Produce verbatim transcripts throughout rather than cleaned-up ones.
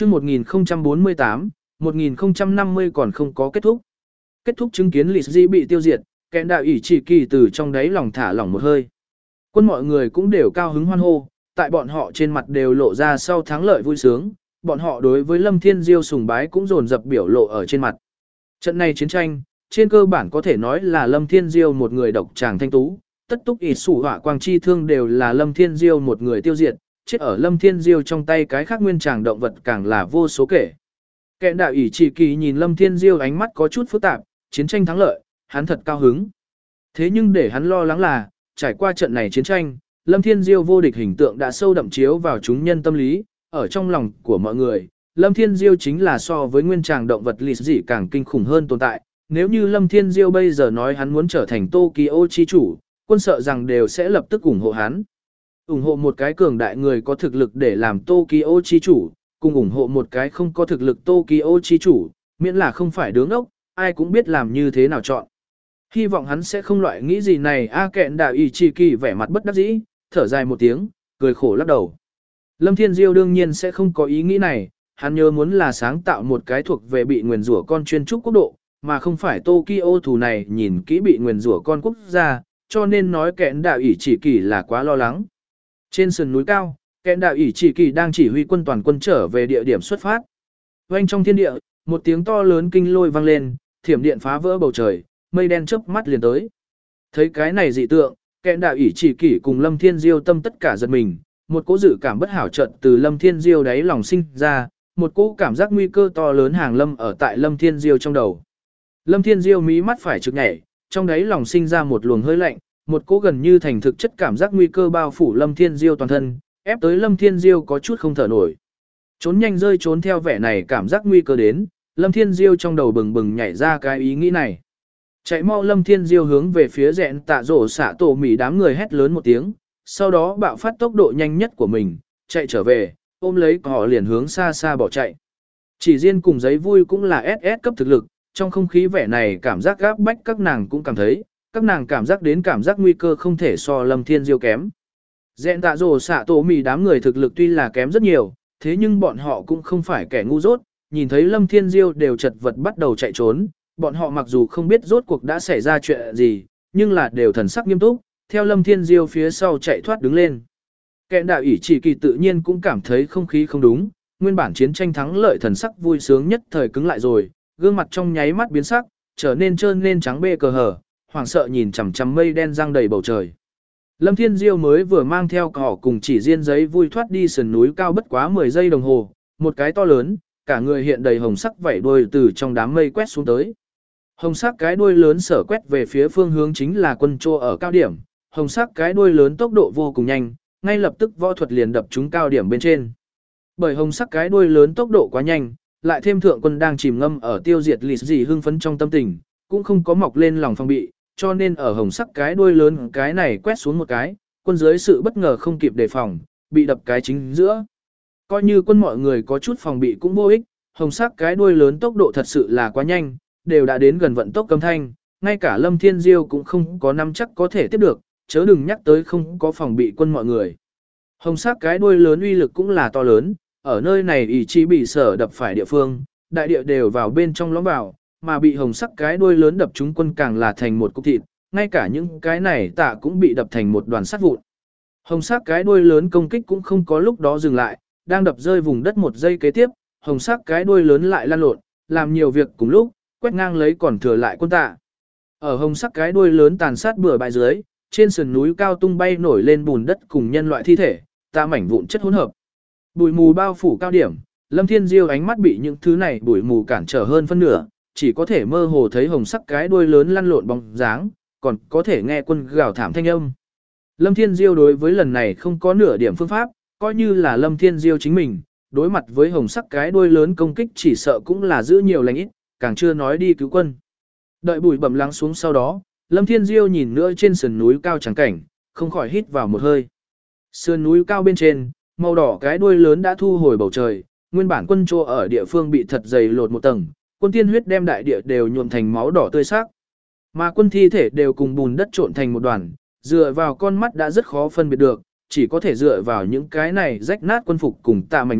Chương một nghìn không trăm bốn mươi tám, một nghìn không trăm năm mươi còn không có kết thúc. Kết thúc chứng kiến Lịch Di bị tiêu diệt, kẻ đạo ỷ chỉ kỳ từ trong đáy lòng thả lỏng một hơi. Quân mọi người cũng đều cao hứng hoan hô, tại bọn họ trên mặt đều lộ ra sau thắng lợi vui sướng, bọn họ đối với Lâm Thiên Diêu sùng bái cũng dồn dập biểu lộ ở trên mặt. Trận này chiến tranh, trên cơ bản có thể nói là Lâm Thiên Diêu một người độc tràng thanh tú, tất túc ỷ sủ hỏa quang chi thương đều là Lâm Thiên Diêu một người tiêu diệt, chết ở Lâm Thiên Diêu trong tay cái khác nguyên tràng động vật càng là vô số kể. Kẻ đạo ỷ chỉ kỳ nhìn Lâm Thiên Diêu ánh mắt có chút phức tạp, chiến tranh thắng lợi, hắn thật cao hứng. Thế nhưng để hắn lo lắng là, trải qua trận này chiến tranh, Lâm Thiên Diêu vô địch hình tượng đã sâu đậm chiếu vào chúng nhân tâm lý, ở trong lòng của mọi người, Lâm Thiên Diêu chính là so với nguyên tràng động vật lịch dị càng kinh khủng hơn tồn tại. Nếu như Lâm Thiên Diêu bây giờ nói hắn muốn trở thành Tokyo chi chủ, quân sợ rằng đều sẽ lập tức ủng hộ hắn. ủng hộ một cái cường đại người có thực lực để làm Tokyo chi chủ, cùng ủng hộ một cái không có thực lực Tokyo chi chủ, miễn là không phải đứng ốc, ai cũng biết làm như thế nào chọn. Hy vọng hắn sẽ không loại nghĩ gì này. A Kẹn Đạo ỷ chỉ kỳ vẻ mặt bất đắc dĩ, thở dài một tiếng, cười khổ lắc đầu. Lâm Thiên Diêu đương nhiên sẽ không có ý nghĩ này, hắn nhớ muốn là sáng tạo một cái thuộc về bị nguyền rủa con chuyên trúc quốc độ, mà không phải Tokyo thủ này nhìn kỹ bị nguyền rủa con quốc gia, cho nên nói Kẹn Đạo ỷ chỉ kỳ là quá lo lắng. Trên sườn núi cao, Kẹn Đạo ỷ chỉ kỳ đang chỉ huy quân toàn quân trở về địa điểm xuất phát. Oanh trong thiên địa, một tiếng to lớn kinh lôi vang lên, thiểm điện phá vỡ bầu trời, mây đen chớp mắt liền tới. Thấy cái này dị tượng, Kẹn Đạo ỷ chỉ kỳ cùng Lâm Thiên Diêu tâm tất cả giật mình, một cỗ dự cảm bất hảo chợt từ Lâm Thiên Diêu đáy lòng sinh ra, một cỗ cảm giác nguy cơ to lớn hàng lâm ở tại Lâm Thiên Diêu trong đầu. Lâm Thiên Diêu mí mắt phải trực nhảy, trong đáy lòng sinh ra một luồng hơi lạnh, một cỗ gần như thành thực chất cảm giác nguy cơ bao phủ Lâm Thiên Diêu toàn thân, ép tới Lâm Thiên Diêu có chút không thở nổi. Trốn nhanh rơi trốn theo vẻ này cảm giác nguy cơ đến, Lâm Thiên Diêu trong đầu bừng bừng nhảy ra cái ý nghĩ này. Chạy mau Lâm Thiên Diêu hướng về phía rẽn tạ rổ xạ tổ mỉ đám người hét lớn một tiếng, sau đó bạo phát tốc độ nhanh nhất của mình, chạy trở về, ôm lấy họ liền hướng xa xa bỏ chạy. Chỉ riêng cùng giấy vui cũng là ét ét cấp thực lực, trong không khí vẻ này cảm giác gáp bách các nàng cũng cảm thấy, các nàng cảm giác đến cảm giác nguy cơ không thể so Lâm Thiên Diêu kém. Rẽn tạ rổ xạ tổ mỉ đám người thực lực tuy là kém rất nhiều, thế nhưng bọn họ cũng không phải kẻ ngu dốt, nhìn thấy Lâm Thiên Diêu đều chật vật bắt đầu chạy trốn, bọn họ mặc dù không biết rốt cuộc đã xảy ra chuyện gì, nhưng là đều thần sắc nghiêm túc, theo Lâm Thiên Diêu phía sau chạy thoát đứng lên. Kẹn Đạo ỷ chỉ kỳ tự nhiên cũng cảm thấy không khí không đúng, nguyên bản chiến tranh thắng lợi thần sắc vui sướng nhất thời cứng lại rồi, gương mặt trong nháy mắt biến sắc, trở nên trơn nên trắng bê cờ hở, hoảng sợ nhìn chằm chằm mây đen giăng đầy bầu trời. Lâm Thiên Diêu mới vừa mang theo cỏ cùng chỉ riêng giấy vui thoát đi sườn núi cao bất quá mười giây đồng hồ, một cái to lớn, cả người hiện đầy hồng sắc vảy đuôi từ trong đám mây quét xuống tới. Hồng sắc cái đuôi lớn sở quét về phía phương hướng chính là quân trô ở cao điểm, hồng sắc cái đuôi lớn tốc độ vô cùng nhanh, ngay lập tức võ thuật liền đập trúng cao điểm bên trên. Bởi hồng sắc cái đuôi lớn tốc độ quá nhanh, lại thêm thượng quân đang chìm ngâm ở tiêu diệt lì gì hưng phấn trong tâm tình, cũng không có mọc lên lòng phòng bị, cho nên ở hồng sắc cái đuôi lớn cái này quét xuống một cái, quân dưới sự bất ngờ không kịp đề phòng, bị đập cái chính giữa. Coi như quân mọi người có chút phòng bị cũng vô ích, hồng sắc cái đuôi lớn tốc độ thật sự là quá nhanh, đều đã đến gần vận tốc cấm thanh, ngay cả Lâm Thiên Diêu cũng không có nắm chắc có thể tiếp được, chớ đừng nhắc tới không có phòng bị quân mọi người. Hồng sắc cái đuôi lớn uy lực cũng là to lớn, ở nơi này ỷ chỉ bị sở đập phải địa phương, đại địa đều vào bên trong lõm vào, mà bị hồng sắc cái đuôi lớn đập chúng quân càng là thành một cục thịt, ngay cả những cái này tạ cũng bị đập thành một đoàn sắt vụn. Hồng sắc cái đuôi lớn công kích cũng không có lúc đó dừng lại, đang đập rơi vùng đất một giây kế tiếp, hồng sắc cái đuôi lớn lại lan lộn, làm nhiều việc cùng lúc, quét ngang lấy còn thừa lại quân tạ. Ở hồng sắc cái đuôi lớn tàn sát bừa bãi dưới, trên sườn núi cao tung bay nổi lên bùn đất cùng nhân loại thi thể, tạ mảnh vụn chất hỗn hợp. Bụi mù bao phủ cao điểm, Lâm Thiên Diêu ánh mắt bị những thứ này bụi mù cản trở hơn phân nửa, chỉ có thể mơ hồ thấy hồng sắc cái đuôi lớn lăn lộn bóng dáng, còn có thể nghe quân gào thảm thanh âm. Lâm Thiên Diêu đối với lần này không có nửa điểm phương pháp, coi như là Lâm Thiên Diêu chính mình, đối mặt với hồng sắc cái đuôi lớn công kích chỉ sợ cũng là giữ nhiều lành ít, càng chưa nói đi cứu quân. Đợi bụi bẩm lắng xuống sau đó, Lâm Thiên Diêu nhìn nữa trên sườn núi cao trắng cảnh, không khỏi hít vào một hơi. Sườn núi cao bên trên, màu đỏ cái đuôi lớn đã thu hồi bầu trời, nguyên bản quân trô ở địa phương bị thật dày lột một tầng, quân tiên huyết đem đại địa đều nhuộm thành máu đỏ tươi sắc. Mà quân thi thể đều cùng bùn đất trộn thành một đoàn, dựa vào con mắt đã rất khó phân biệt được, chỉ có thể dựa vào những cái này rách nát quân phục cùng tạ mảnh nhỏ,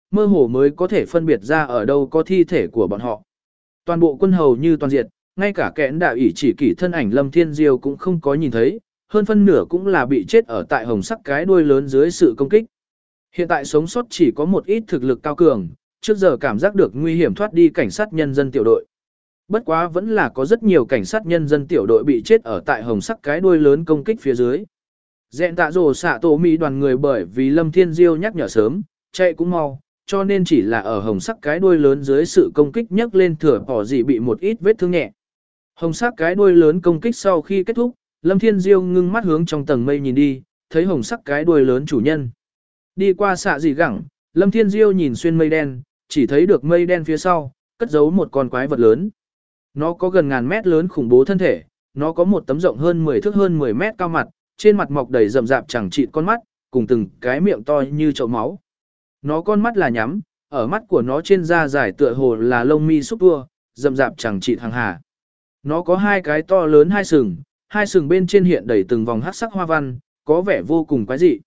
mơ hồ mới có thể phân biệt ra ở đâu có thi thể của bọn họ. Toàn bộ quân hầu như toàn diệt, ngay cả kẽn đạo ỷ chỉ kỷ thân ảnh Lâm Thiên Diêu cũng không có nhìn thấy, hơn phân nửa cũng là bị chết ở tại hồng sắc cái đuôi lớn dưới sự công kích. Hiện tại sống sót chỉ có một ít thực lực cao cường, trước giờ cảm giác được nguy hiểm thoát đi cảnh sát nhân dân tiểu đội. Bất quá vẫn là có rất nhiều cảnh sát nhân dân tiểu đội bị chết ở tại hồng sắc cái đuôi lớn công kích phía dưới. Dẹn tạ rồ xạ tổ mỹ đoàn người bởi vì Lâm Thiên Diêu nhắc nhở sớm, chạy cũng mau, cho nên chỉ là ở hồng sắc cái đuôi lớn dưới sự công kích nhấc lên thừa bỏ gì bị một ít vết thương nhẹ. Hồng sắc cái đuôi lớn công kích sau khi kết thúc, Lâm Thiên Diêu ngưng mắt hướng trong tầng mây nhìn đi, thấy hồng sắc cái đuôi lớn chủ nhân. Đi qua xạ dị gẳng, Lâm Thiên Diêu nhìn xuyên mây đen, chỉ thấy được mây đen phía sau, cất giấu một con quái vật lớn. Nó có gần ngàn mét lớn khủng bố thân thể, nó có một tấm rộng hơn mười thước hơn mười mét cao mặt, trên mặt mọc đầy rậm rạp chẳng chịt con mắt, cùng từng cái miệng to như chậu máu. Nó con mắt là nhắm, ở mắt của nó trên da dài tựa hồ là lông mi xúc tua, rậm rạp chẳng chịt hàng hà. Nó có hai cái to lớn hai sừng, hai sừng bên trên hiện đầy từng vòng hắc sắc hoa văn, có vẻ vô cùng quái dị.